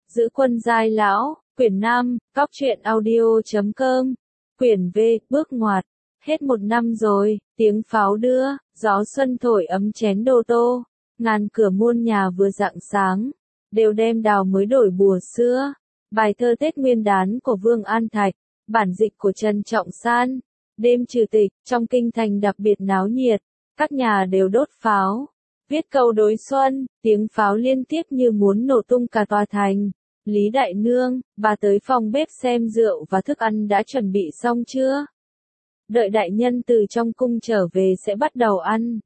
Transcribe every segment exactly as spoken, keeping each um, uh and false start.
Giữ quân giai lão, quyển năm, cóc truyện audio chấm com, quyển V, bước ngoặt. Hết một năm rồi, tiếng pháo đưa, gió xuân thổi ấm chén đô tô, ngàn cửa muôn nhà vừa rạng sáng, đều đem đào mới đổi bùa xưa. Bài thơ Tết Nguyên đán của Vương An Thạch, bản dịch của Trần Trọng San. Đêm trừ tịch, trong kinh thành đặc biệt náo nhiệt, các nhà đều đốt pháo. Viết câu đối xuân, tiếng pháo liên tiếp như muốn nổ tung cả tòa thành. Lý Đại Nương, bà tới phòng bếp xem rượu và thức ăn đã chuẩn bị xong chưa? Đợi đại nhân từ trong cung trở về sẽ bắt đầu ăn.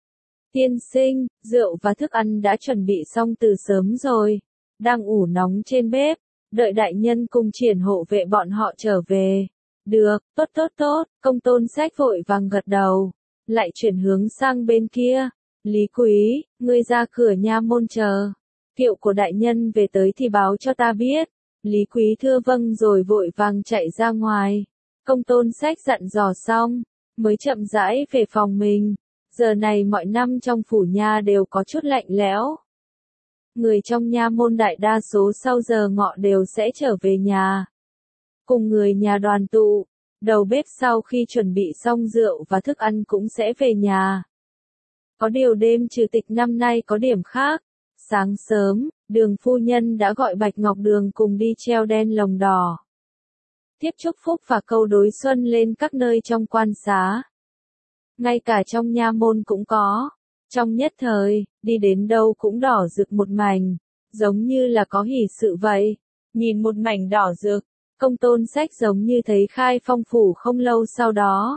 Tiên sinh, rượu và thức ăn đã chuẩn bị xong từ sớm rồi, đang ủ nóng trên bếp, đợi đại nhân cùng triển hộ vệ bọn họ trở về. Được, tốt tốt tốt, Công Tôn Sách vội vàng gật đầu, lại chuyển hướng sang bên kia. Lý Quý, ngươi ra cửa nha môn chờ. Kiệu của đại nhân về tới thì báo cho ta biết. Lý Quý thưa vâng rồi vội vàng chạy ra ngoài. Công Tôn Sách dặn dò xong, mới chậm rãi về phòng mình. Giờ này mọi năm trong phủ nha đều có chút lạnh lẽo. Người trong nha môn đại đa số sau giờ ngọ đều sẽ trở về nhà. Cùng người nhà đoàn tụ, đầu bếp sau khi chuẩn bị xong rượu và thức ăn cũng sẽ về nhà. Có điều đêm trừ tịch năm nay có điểm khác. Sáng sớm, Đường phu nhân đã gọi Bạch Ngọc Đường cùng đi treo đen lồng đỏ. Tiếp chúc phúc và câu đối xuân lên các nơi trong quan xá. Ngay cả trong nha môn cũng có. Trong nhất thời, đi đến đâu cũng đỏ rực một mảnh, giống như là có hỷ sự vậy. Nhìn một mảnh đỏ rực, Công Tôn Sách giống như thấy khai phong phủ không lâu sau đó.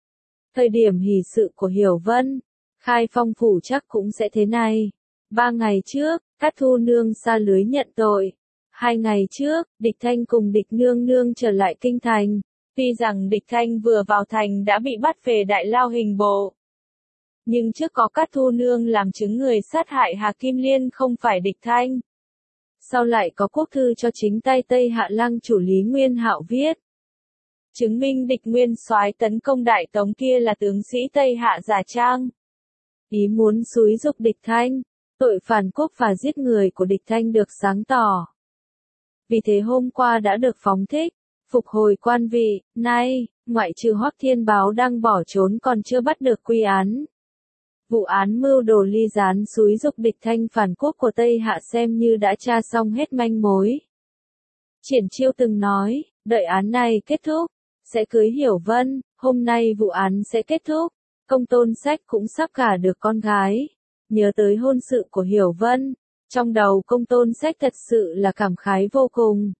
Thời điểm hỷ sự của Hiểu Vân, khai phong phủ chắc cũng sẽ thế này. Ba ngày trước, Cát Thu Nương sa lưới nhận tội. Hai ngày trước, Địch Thanh cùng Địch Nương Nương trở lại kinh thành. Tuy rằng Địch Thanh vừa vào thành đã bị bắt về đại lao hình bộ. Nhưng trước có Cát Thu Nương làm chứng người sát hại Hà Kim Liên không phải Địch Thanh. Sau lại có quốc thư cho chính tay Tây Hạ Lăng chủ Lý Nguyên Hạo viết. Chứng minh địch nguyên soái tấn công Đại Tống kia là tướng sĩ Tây Hạ giả trang. Ý muốn xúi dục Địch Thanh, tội phản quốc và giết người của Địch Thanh được sáng tỏ. Vì thế hôm qua đã được phóng thích, phục hồi quan vị, nay, ngoại trừ Hoắc Thiên Báo đang bỏ trốn còn chưa bắt được quy án. Vụ án mưu đồ ly gián xúi dục Địch Thanh phản quốc của Tây Hạ xem như đã tra xong hết manh mối. Triển Chiêu từng nói, đợi án này kết thúc, sẽ cưới Hiểu Vân, hôm nay vụ án sẽ kết thúc, Công Tôn Sách cũng sắp gả được con gái. Nhớ tới hôn sự của Hiểu Vân, trong đầu Công Tôn Sách thật sự là cảm khái vô cùng.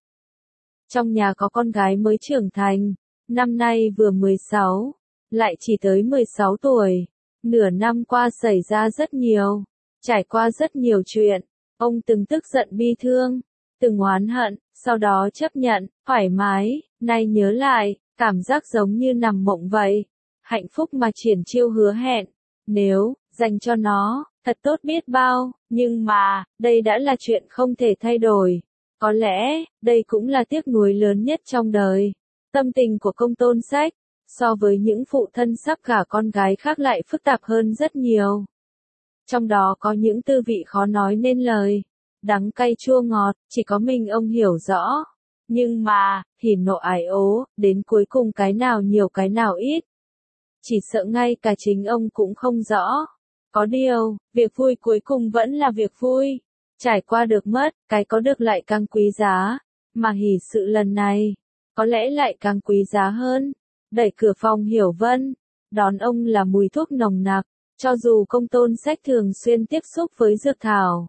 Trong nhà có con gái mới trưởng thành, năm nay vừa mười sáu, lại chỉ tới mười sáu tuổi. Nửa năm qua xảy ra rất nhiều, trải qua rất nhiều chuyện, ông từng tức giận bi thương, từng oán hận, sau đó chấp nhận, thoải mái, nay nhớ lại, cảm giác giống như nằm mộng vậy. Hạnh phúc mà Triển Chiêu hứa hẹn, nếu dành cho nó, thật tốt biết bao, nhưng mà, đây đã là chuyện không thể thay đổi. Có lẽ, đây cũng là tiếc nuối lớn nhất trong đời. Tâm tình của Công Tôn Sách, so với những phụ thân sắp gả con gái khác lại phức tạp hơn rất nhiều. Trong đó có những tư vị khó nói nên lời, đắng cay chua ngọt, chỉ có mình ông hiểu rõ. Nhưng mà, hỉ nộ ái ố, đến cuối cùng cái nào nhiều cái nào ít. Chỉ sợ ngay cả chính ông cũng không rõ. Có điều, việc vui cuối cùng vẫn là việc vui. Trải qua được mất, cái có được lại càng quý giá. Mà hỉ sự lần này, có lẽ lại càng quý giá hơn. Đẩy cửa phòng Hiểu Vân, đón ông là mùi thuốc nồng nặc, cho dù Công Tôn Sách thường xuyên tiếp xúc với dược thảo.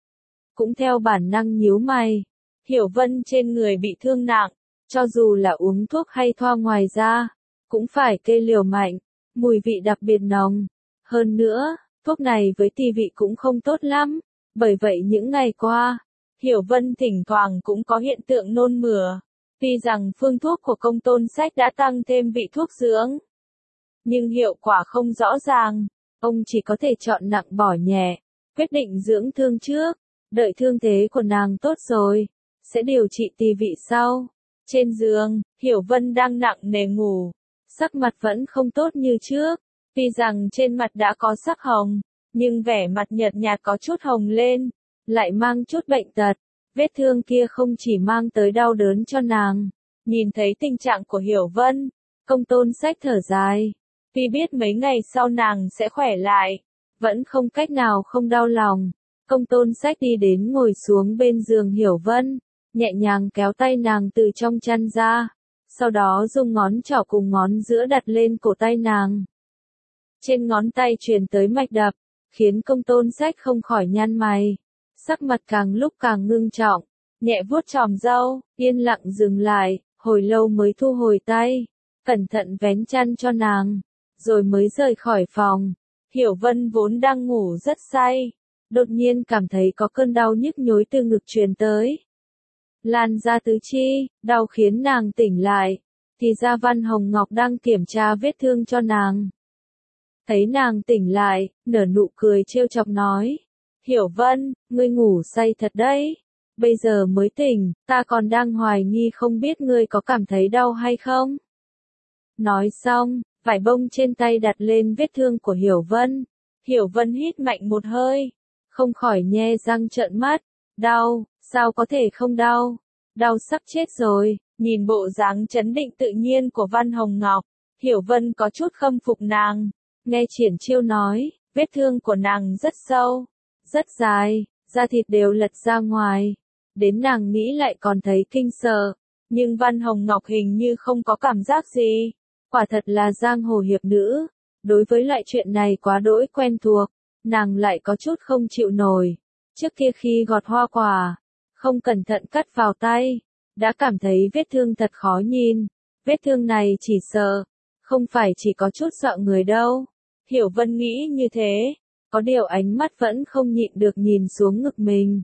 Cũng theo bản năng nhíu mày, Hiểu Vân trên người bị thương nặng, cho dù là uống thuốc hay thoa ngoài da, cũng phải kê liều mạnh, mùi vị đặc biệt nồng. Hơn nữa, thuốc này với tỳ vị cũng không tốt lắm, bởi vậy những ngày qua, Hiểu Vân thỉnh thoảng cũng có hiện tượng nôn mửa. Tuy rằng phương thuốc của Công Tôn Sách đã tăng thêm vị thuốc dưỡng, nhưng hiệu quả không rõ ràng, ông chỉ có thể chọn nặng bỏ nhẹ, quyết định dưỡng thương trước, đợi thương thế của nàng tốt rồi, sẽ điều trị tỳ vị sau. Trên giường, Hiểu Vân đang nặng nề ngủ, sắc mặt vẫn không tốt như trước, tuy rằng trên mặt đã có sắc hồng, nhưng vẻ mặt nhợt nhạt có chút hồng lên, lại mang chút bệnh tật. vết thương kia không chỉ mang tới đau đớn cho nàng. Nhìn thấy tình trạng của Hiểu Vân, Công Tôn Sách thở dài. Vì biết mấy ngày sau nàng sẽ khỏe lại, vẫn không cách nào không đau lòng. Công Tôn Sách đi đến ngồi xuống bên giường Hiểu Vân, nhẹ nhàng kéo tay nàng từ trong chăn ra, sau đó dùng ngón trỏ cùng ngón giữa đặt lên cổ tay nàng. Trên ngón tay truyền tới mạch đập, khiến Công Tôn Sách không khỏi nhăn mày, sắc mặt càng lúc càng ngưng trọng, nhẹ vuốt chòm râu, yên lặng dừng lại, hồi lâu mới thu hồi tay, cẩn thận vén chăn cho nàng, rồi mới rời khỏi phòng. Hiểu Vân vốn đang ngủ rất say, đột nhiên cảm thấy có cơn đau nhức nhối từ ngực truyền tới, lan ra tứ chi, đau khiến nàng tỉnh lại, thì ra Văn Hồng Ngọc đang kiểm tra vết thương cho nàng. Thấy nàng tỉnh lại, nở nụ cười trêu chọc nói, Hiểu Vân, ngươi ngủ say thật đấy, bây giờ mới tỉnh, ta còn đang hoài nghi không biết ngươi có cảm thấy đau hay không. Nói xong, vải bông trên tay đặt lên vết thương của Hiểu Vân, Hiểu Vân hít mạnh một hơi, không khỏi nhe răng trợn mắt, đau, sao có thể không đau, đau sắp chết rồi. Nhìn bộ dáng trấn định tự nhiên của Văn Hồng Ngọc, Hiểu Vân có chút khâm phục nàng. Nghe Triển Chiêu nói, vết thương của nàng rất sâu, rất dài, da thịt đều lật ra ngoài. Đến nàng nghĩ lại còn thấy kinh sợ, nhưng Văn Hồng Ngọc hình như không có cảm giác gì. Quả thật là giang hồ hiệp nữ, đối với loại chuyện này quá đỗi quen thuộc, nàng lại có chút không chịu nổi. Trước kia khi gọt hoa quả, không cẩn thận cắt vào tay, đã cảm thấy vết thương thật khó nhìn. Vết thương này chỉ sợ, không phải chỉ có chút sợ người đâu. Hiểu Vân nghĩ như thế, có điều ánh mắt vẫn không nhịn được nhìn xuống ngực mình.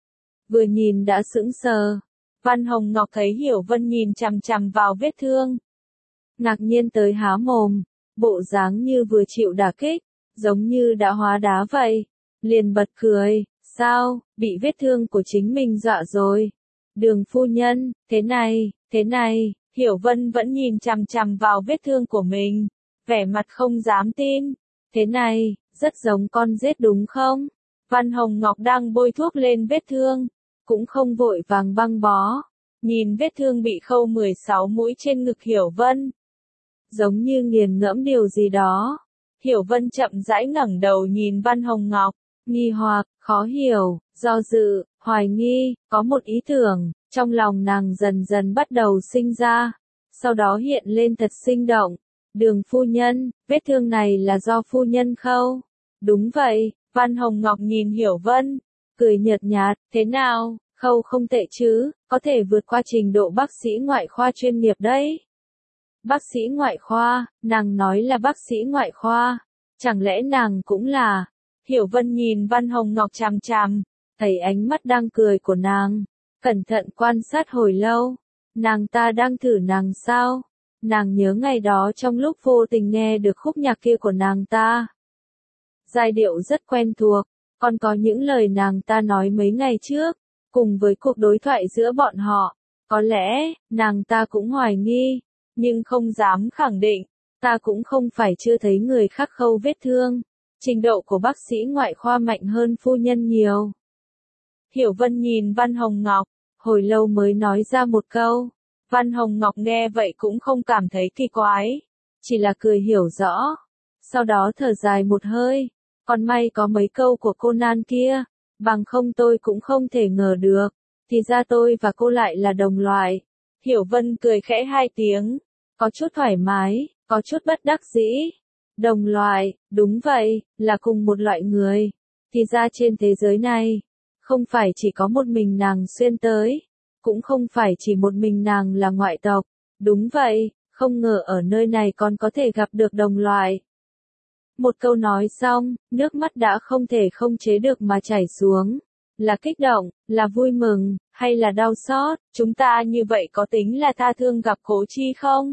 Vừa nhìn đã sững sờ, Văn Hồng Ngọc thấy Hiểu Vân nhìn chằm chằm vào vết thương, ngạc nhiên tới há mồm, bộ dáng như vừa chịu đả kích, giống như đã hóa đá vậy, liền bật cười, sao, bị vết thương của chính mình dọa rồi. Đường phu nhân, thế này, thế này, Hiểu Vân vẫn nhìn chằm chằm vào vết thương của mình, vẻ mặt không dám tin, thế này, rất giống con rết đúng không? Văn Hồng Ngọc đang bôi thuốc lên vết thương, cũng không vội vàng băng bó, nhìn vết thương bị khâu mười sáu mũi trên ngực Hiểu Vân, giống như nghiền ngẫm điều gì đó. Hiểu Vân chậm rãi ngẩng đầu nhìn Văn Hồng Ngọc, nghi hoặc, khó hiểu, do dự, hoài nghi, có một ý tưởng, trong lòng nàng dần dần bắt đầu sinh ra, sau đó hiện lên thật sinh động. Đường phu nhân, vết thương này là do phu nhân khâu. Đúng vậy, Văn Hồng Ngọc nhìn Hiểu Vân, cười nhợt nhạt, thế nào, khâu không tệ chứ, có thể vượt qua trình độ bác sĩ ngoại khoa chuyên nghiệp đấy. Bác sĩ ngoại khoa, nàng nói là bác sĩ ngoại khoa, chẳng lẽ nàng cũng là? Hiểu Vân nhìn Văn Hồng Ngọc chằm chằm, thấy ánh mắt đang cười của nàng, cẩn thận quan sát hồi lâu, nàng ta đang thử nàng sao? Nàng nhớ ngày đó trong lúc vô tình nghe được khúc nhạc kia của nàng ta. Giai điệu rất quen thuộc, còn có những lời nàng ta nói mấy ngày trước, cùng với cuộc đối thoại giữa bọn họ. Có lẽ, nàng ta cũng hoài nghi, nhưng không dám khẳng định, ta cũng không phải chưa thấy người khác khâu vết thương. Trình độ của bác sĩ ngoại khoa mạnh hơn phu nhân nhiều. Hiểu Vân nhìn Văn Hồng Ngọc, hồi lâu mới nói ra một câu. Văn Hồng Ngọc nghe vậy cũng không cảm thấy kỳ quái, chỉ là cười hiểu rõ. Sau đó thở dài một hơi, còn may có mấy câu của cô Nan kia, bằng không tôi cũng không thể ngờ được, thì ra tôi và cô lại là đồng loại. Hiểu Vân cười khẽ hai tiếng, có chút thoải mái, có chút bất đắc dĩ. Đồng loại, đúng vậy, là cùng một loại người. Thì ra trên thế giới này, không phải chỉ có một mình nàng xuyên tới, cũng không phải chỉ một mình nàng là ngoại tộc. Đúng vậy, không ngờ ở nơi này còn có thể gặp được đồng loại. Một câu nói xong, nước mắt đã không thể không chế được mà chảy xuống. Là kích động, là vui mừng, hay là đau xót, chúng ta như vậy có tính là tha thương gặp cố chi không?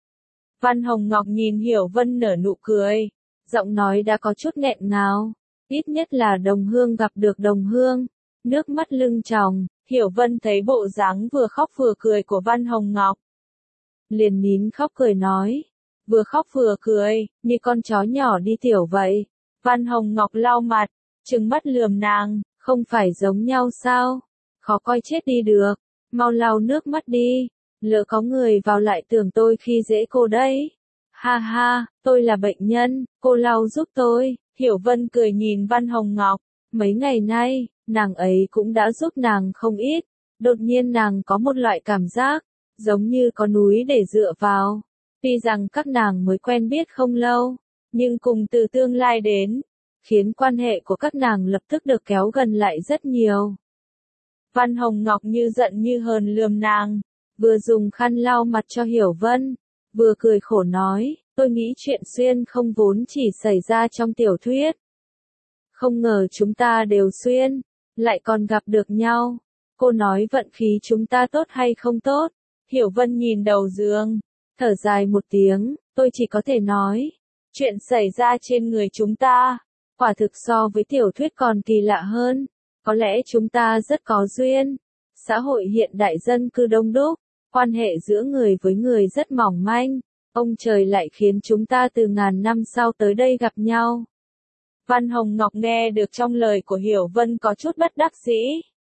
Văn Hồng Ngọc nhìn Hiểu Vân nở nụ cười, giọng nói đã có chút nghẹn ngào, ít nhất là đồng hương gặp được đồng hương, nước mắt lưng tròng. Hiểu Vân thấy bộ dáng vừa khóc vừa cười của Văn Hồng Ngọc, liền nín khóc cười nói, vừa khóc vừa cười, như con chó nhỏ đi tiểu vậy. Văn Hồng Ngọc lau mặt, trừng mắt lườm nàng, không phải giống nhau sao? khó coi chết đi được, mau lau nước mắt đi, lỡ có người vào lại tưởng tôi khi dễ cô đấy. Ha ha, tôi là bệnh nhân, cô lau giúp tôi, Hiểu Vân cười nhìn Văn Hồng Ngọc, mấy ngày nay, nàng ấy cũng đã giúp nàng không ít, đột nhiên nàng có một loại cảm giác, giống như có núi để dựa vào, tuy rằng các nàng mới quen biết không lâu, nhưng cùng từ tương lai đến, khiến quan hệ của các nàng lập tức được kéo gần lại rất nhiều. Văn Hồng Ngọc như giận như hờn lườm nàng, vừa dùng khăn lau mặt cho Hiểu Vân, vừa cười khổ nói, tôi nghĩ chuyện xuyên không vốn chỉ xảy ra trong tiểu thuyết. Không ngờ chúng ta đều xuyên, lại còn gặp được nhau. Cô nói vận khí chúng ta tốt hay không tốt? Hiểu Vân nhìn đầu giường, thở dài một tiếng, tôi chỉ có thể nói, chuyện xảy ra trên người chúng ta, quả thực so với tiểu thuyết còn kỳ lạ hơn. Có lẽ chúng ta rất có duyên. Xã hội hiện đại dân cư đông đúc, quan hệ giữa người với người rất mỏng manh, ông trời lại khiến chúng ta từ ngàn năm sau tới đây gặp nhau. Văn Hồng Ngọc nghe được trong lời của Hiểu Vân có chút bất đắc dĩ.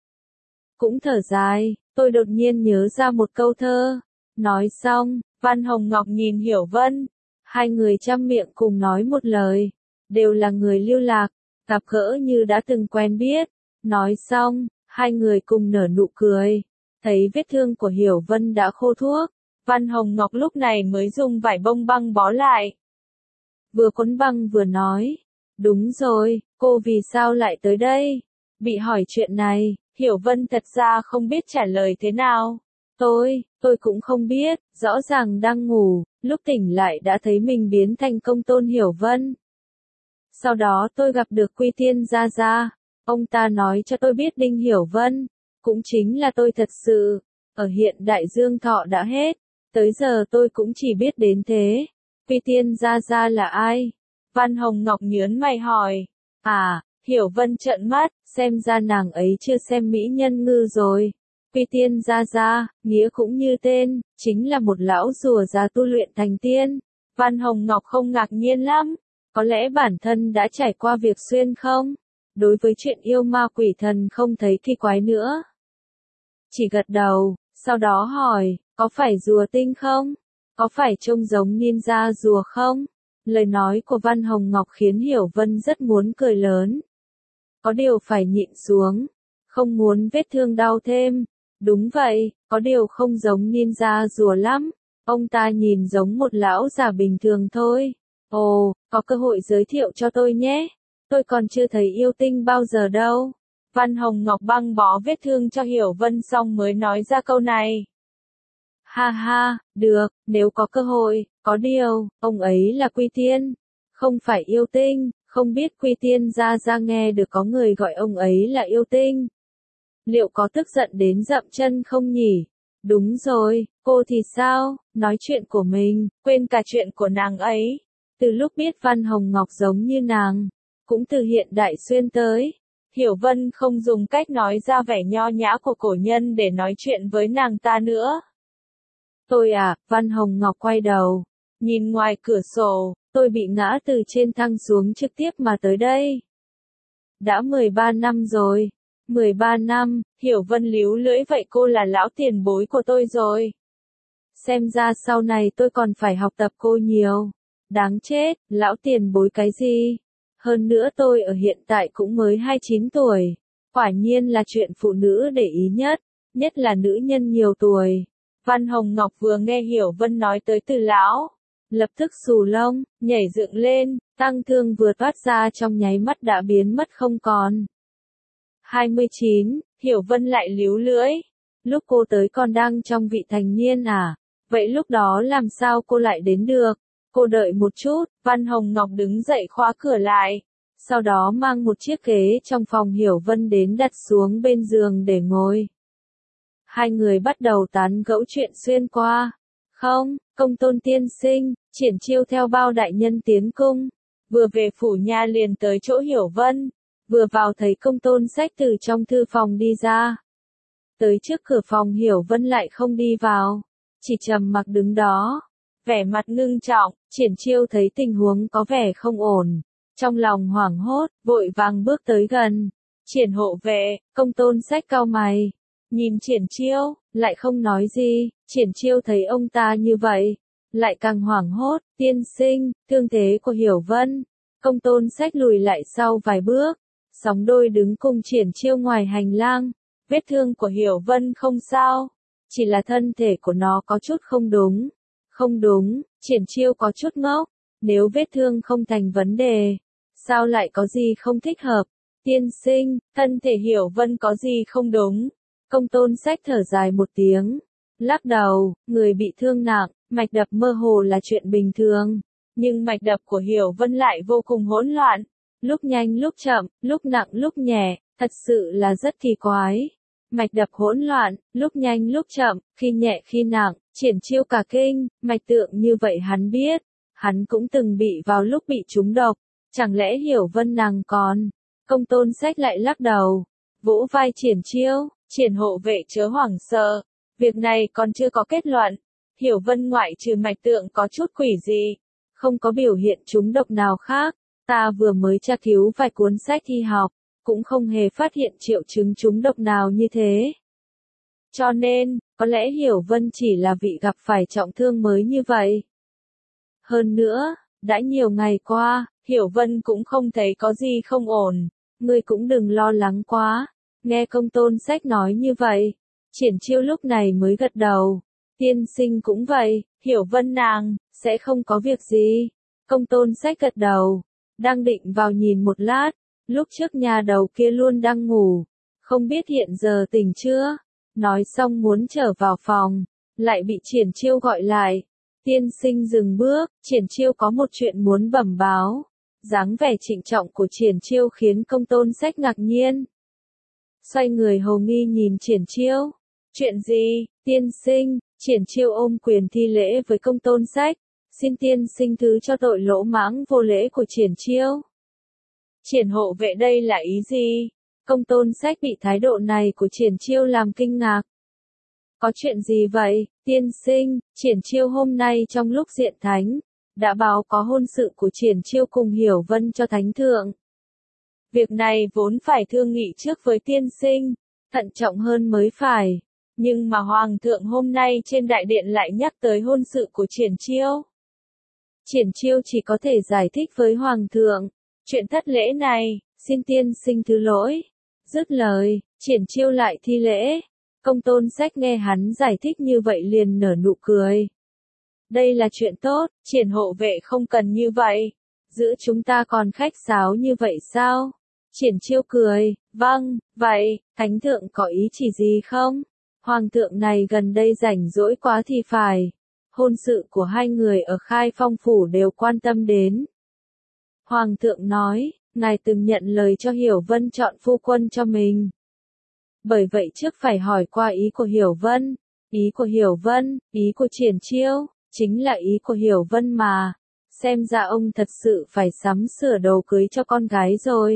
Cũng thở dài, tôi đột nhiên nhớ ra một câu thơ. Nói xong, Văn Hồng Ngọc nhìn Hiểu Vân. Hai người chăm miệng cùng nói một lời. Đều là người lưu lạc, gặp gỡ như đã từng quen biết. Nói xong, hai người cùng nở nụ cười. Thấy vết thương của Hiểu Vân đã khô thuốc, Văn Hồng Ngọc lúc này mới dùng vải bông băng bó lại. Vừa quấn băng vừa nói. Đúng rồi, cô vì sao lại tới đây? Bị hỏi chuyện này, Hiểu Vân thật ra không biết trả lời thế nào. Tôi, tôi cũng không biết, rõ ràng đang ngủ, lúc tỉnh lại đã thấy mình biến thành Công Tôn Hiểu Vân. Sau đó tôi gặp được Quy Tiên Gia Gia, ông ta nói cho tôi biết Đinh Hiểu Vân, cũng chính là tôi thật sự, ở hiện đại Dương Thọ đã hết, tới giờ tôi cũng chỉ biết đến thế. Quy Tiên Gia Gia là ai? Văn Hồng Ngọc nhớn mày hỏi. À, Hiểu Vân trợn mắt, xem ra nàng ấy chưa xem Mỹ Nhân Ngư rồi. Quy Tiên Gia Gia, nghĩa cũng như tên, chính là một lão rùa già tu luyện thành tiên. Văn Hồng Ngọc không ngạc nhiên lắm, có lẽ bản thân đã trải qua việc xuyên không? Đối với chuyện yêu ma quỷ thần không thấy kỳ quái nữa. Chỉ gật đầu, sau đó hỏi, có phải rùa tinh không? Có phải trông giống ninja rùa không? Lời nói của Văn Hồng Ngọc khiến Hiểu Vân rất muốn cười lớn. Có điều phải nhịn xuống, không muốn vết thương đau thêm. Đúng vậy, có điều không giống ninja rùa lắm. Ông ta nhìn giống một lão già bình thường thôi. Ồ, có cơ hội giới thiệu cho tôi nhé. Tôi còn chưa thấy yêu tinh bao giờ đâu. Văn Hồng Ngọc băng bó vết thương cho Hiểu Vân xong mới nói ra câu này. Ha ha, được, nếu có cơ hội, có điều, ông ấy là Quy Tiên, không phải yêu tinh, không biết Quy Tiên Gia Gia nghe được có người gọi ông ấy là yêu tinh. Liệu có tức giận đến dậm chân không nhỉ? Đúng rồi, cô thì sao, nói chuyện của mình, quên cả chuyện của nàng ấy. Từ lúc biết Văn Hồng Ngọc giống như nàng, cũng từ hiện đại xuyên tới, Hiểu Vân không dùng cách nói ra vẻ nho nhã của cổ nhân để nói chuyện với nàng ta nữa. Tôi à, Văn Hồng Ngọc quay đầu, nhìn ngoài cửa sổ, tôi bị ngã từ trên thang xuống trực tiếp mà tới đây. Đã mười ba năm rồi. mười ba năm, Hiểu Vân líu lưỡi vậy cô là lão tiền bối của tôi rồi. Xem ra sau này tôi còn phải học tập cô nhiều. Đáng chết, lão tiền bối cái gì? Hơn nữa tôi ở hiện tại cũng mới hai mươi chín tuổi. Quả nhiên là chuyện phụ nữ để ý nhất, nhất là nữ nhân nhiều tuổi. Văn Hồng Ngọc vừa nghe Hiểu Vân nói tới từ lão, lập tức xù lông, nhảy dựng lên, tăng thương vừa toát ra trong nháy mắt đã biến mất không còn. hai mươi chín, Hiểu Vân lại líu lưỡi. Lúc cô tới còn đang trong vị thành niên à? Vậy lúc đó làm sao cô lại đến được? Cô đợi một chút, Văn Hồng Ngọc đứng dậy khóa cửa lại. Sau đó mang một chiếc ghế trong phòng Hiểu Vân đến đặt xuống bên giường để ngồi. Hai người bắt đầu tán gẫu chuyện xuyên qua. Không, Công Tôn tiên sinh, triển chiêu theo bao đại nhân tiến cung. Vừa về phủ nha liền tới chỗ Hiểu Vân. Vừa vào thấy Công Tôn xách từ trong thư phòng đi ra. Tới trước cửa phòng Hiểu Vân lại không đi vào. Chỉ trầm mặc đứng đó. Vẻ mặt ngưng trọng, triển chiêu thấy tình huống có vẻ không ổn. Trong lòng hoảng hốt, vội vàng bước tới gần. Triển hộ vệ, Công Tôn xách cau mày. nhìn Triển Chiêu, lại không nói gì. Triển Chiêu thấy ông ta như vậy, lại càng hoảng hốt. Tiên sinh, thương thế của Hiểu Vân. Công Tôn Sách lùi lại sau vài bước, sóng đôi đứng cùng Triển Chiêu ngoài hành lang. Vết thương của Hiểu Vân không sao, chỉ là thân thể của nó có chút không đúng. Không đúng, Triển Chiêu có chút ngốc. Nếu vết thương không thành vấn đề, sao lại có gì không thích hợp? Tiên sinh, thân thể Hiểu Vân có gì không đúng? Công Tôn Sách thở dài một tiếng, lắc đầu. Người bị thương nặng, mạch đập mơ hồ là chuyện bình thường, nhưng mạch đập của Hiểu Vân lại vô cùng hỗn loạn, lúc nhanh lúc chậm, lúc nặng lúc nhẹ, thật sự là rất kỳ quái. Mạch đập hỗn loạn, lúc nhanh lúc chậm, khi nhẹ khi nặng. Triển Chiêu cả kinh, mạch tượng như vậy hắn biết, hắn cũng từng bị vào lúc bị trúng độc, chẳng lẽ Hiểu Vân nàng còn? Công Tôn Sách lại lắc đầu, vỗ vai Triển Chiêu. Triển hộ vệ chớ hoảng sợ, việc này còn chưa có kết luận. Hiểu Vân ngoại trừ mạch tượng có chút quỷ gì, không có biểu hiện trúng độc nào khác. Ta vừa mới tra cứu vài cuốn sách y học, cũng không hề phát hiện triệu chứng trúng độc nào như thế. Cho nên, có lẽ Hiểu Vân chỉ là vị gặp phải trọng thương mới như vậy. Hơn nữa, đã nhiều ngày qua, Hiểu Vân cũng không thấy có gì không ổn. Ngươi cũng đừng lo lắng quá. Nghe Công Tôn Sách nói như vậy, Triển Chiêu lúc này mới gật đầu. Tiên sinh cũng vậy, Hiểu Vân nàng sẽ không có việc gì. Công Tôn Sách gật đầu, đang định vào nhìn một lát, lúc trước nhà đầu kia luôn đang ngủ, không biết hiện giờ tỉnh chưa. Nói xong muốn trở vào phòng, lại bị Triển Chiêu gọi lại. Tiên sinh dừng bước, Triển Chiêu có một chuyện muốn bẩm báo. Dáng vẻ trịnh trọng của Triển Chiêu khiến Công Tôn Sách ngạc nhiên. Xoay người hầu nghi nhìn Triển Chiêu. Chuyện gì, tiên sinh? Triển Chiêu ôm quyền thi lễ với Công Tôn Sách. Xin tiên sinh thứ cho tội lỗ mãng vô lễ của Triển Chiêu. Triển hộ vệ đây là ý gì? Công Tôn Sách bị thái độ này của Triển Chiêu làm kinh ngạc. Có chuyện gì vậy, tiên sinh? Triển Chiêu hôm nay trong lúc diện thánh, đã báo có hôn sự của Triển Chiêu cùng Hiểu Vân cho thánh thượng. Việc này vốn phải thương nghị trước với tiên sinh, thận trọng hơn mới phải. Nhưng mà Hoàng thượng hôm nay trên đại điện lại nhắc tới hôn sự của Triển Chiêu. Triển Chiêu chỉ có thể giải thích với Hoàng thượng, chuyện thất lễ này, xin tiên sinh thứ lỗi. Dứt lời, Triển Chiêu lại thi lễ. Công Tôn Sách nghe hắn giải thích như vậy liền nở nụ cười. Đây là chuyện tốt, Triển hộ vệ không cần như vậy. Giữa chúng ta còn khách sáo như vậy sao? Triển Chiêu cười, vâng, vậy, thánh thượng có ý chỉ gì không? Hoàng thượng này gần đây rảnh rỗi quá thì phải. Hôn sự của hai người ở Khai Phong phủ đều quan tâm đến. Hoàng thượng nói, ngài từng nhận lời cho Hiểu Vân chọn phu quân cho mình. Bởi vậy trước phải hỏi qua ý của Hiểu Vân. Ý của Hiểu Vân, ý của Triển Chiêu, chính là ý của Hiểu Vân mà. Xem ra ông thật sự phải sắm sửa đồ cưới cho con gái rồi.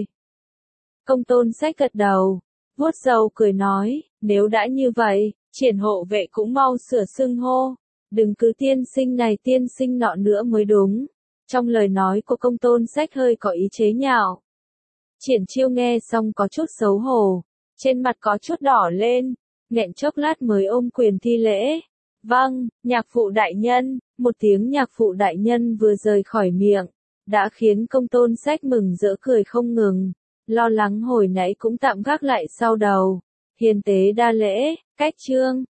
Công Tôn Sách gật đầu, vuốt râu cười nói, nếu đã như vậy, Triển hộ vệ cũng mau sửa xưng hô. Đừng cứ tiên sinh này tiên sinh nọ nữa mới đúng. Trong lời nói của Công Tôn Sách hơi có ý chế nhạo. Triển Chiêu nghe xong có chút xấu hổ, trên mặt có chút đỏ lên, nghẹn chốc lát mới ôm quyền thi lễ. Vâng, nhạc phụ đại nhân. Một tiếng nhạc phụ đại nhân vừa rời khỏi miệng, đã khiến Công Tôn Sách mừng rỡ cười không ngừng. Lo lắng hồi nãy cũng tạm gác lại sau đầu. Hiền tế đa lễ, cách chương.